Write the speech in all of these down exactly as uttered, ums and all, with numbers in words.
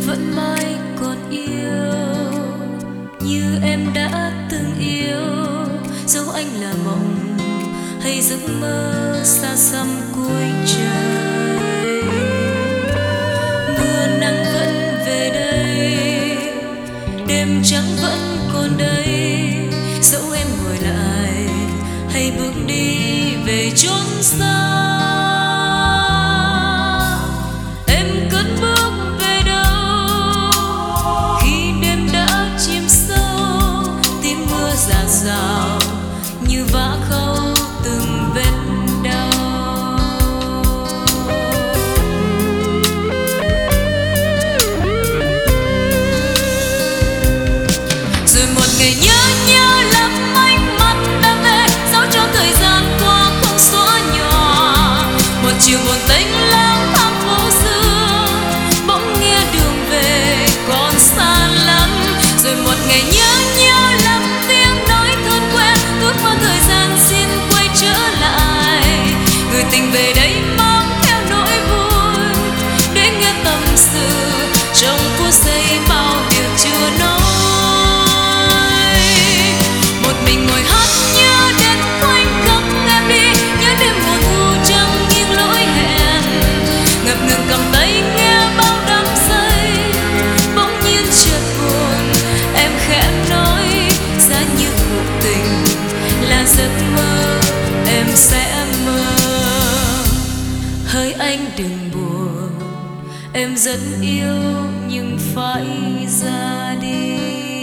vẫn mãi còn yêu như em đã từng yêu, dẫu anh là mộng hay giấc mơ xa xăm cuối trời. Mưa nắng vẫn về đây, đêm trắng vẫn còn đây, dẫu em ngồi lại hay bước đi về chốn xa. Em cất bước về đâu khi đêm đã chìm sâu, tiếng mưa rào rào như vã khâu từng vết đau. Rồi một ngày nhớ nhớ lắm ánh mắt đã về, dẫu cho thời gian qua không xóa nhòa. Một chiều buồn tênh lang thang phố xưa, bỗng nghe đường về còn xa lắm. Rồi một ngày nhớ nhớ lắm tiếng nói thân quen, ước mơ thời gian xin quay trở lại. Người tình về đây mang theo nỗi vui, để nghe tâm sự trong phút giây bao điều chưa nói. Một mình ngồi hát nhớ đến khoảnh khắc em đi, nhớ đêm mùa thu trăng nghiêng lối hẹn, ngập ngừng cầm tay nghe bao đắm say. Bỗng nhiên chợt buồn, em khẽ nói giá như cuộc tình là giấc mơ em sẽ mơ. Hỡi anh đừng buồn, em rất yêu nhưng phải ra đi.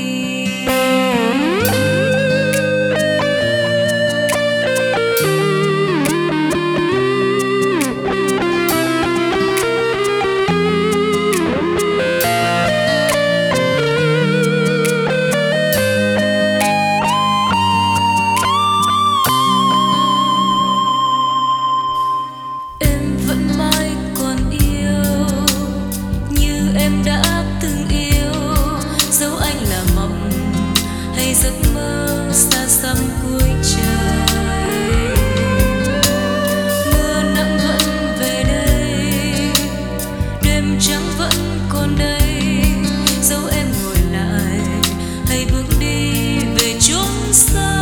Em vẫn mãi còn yêu như em đã từng yêu, dẫu anh là mộng hay giấc mơ xa xăm cuối trời. Mưa nắng vẫn về đây, đêm trắng vẫn còn đây, dẫu em ngồi lại hay bước đi về chốn xa.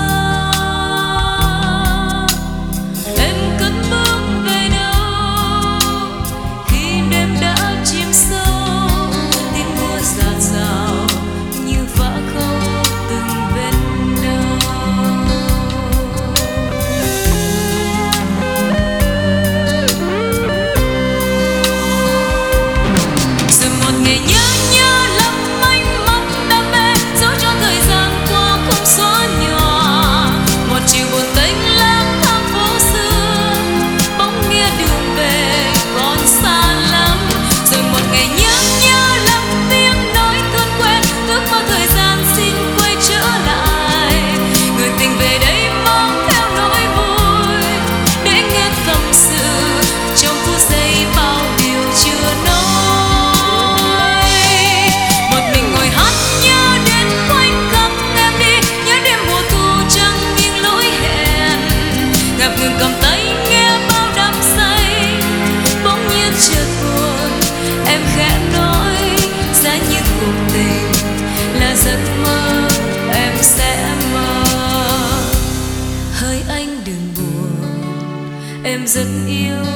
Em cất bước về đâu khi đêm đã chìm sâu, tiếng mưa rào rào như vã khâu từng vết đau. Rồi một ngày nhớ nhớ lắm ánh mắt đã về, dẫu cho thời gian qua không xóa nhòa. Một chiều buồn tênh lang thang phố xưa, bỗng nghe đường về còn xa lắm. Rồi một ngày nhớ nhớ lắm tiếng nói thân quen, ước mơ thời gian xin quay trở lại. Người tình về đây mang theo nỗi vui, để nghe tâm sự trong phút giây bao điều chưa nói. Một mình ngồi hát nhớ đến khoảnh khắc em đi, nhớ đêm mùa thu trăng nghiêng lối hẹn, ngập ngừng cầm tay nghe bao đắm say. Bỗng nhiên chợt buồn, em khẽ nói giá như cuộc tình là giấc mơ em sẽ mơ. Hỡi anh đừng buồn, em rất yêu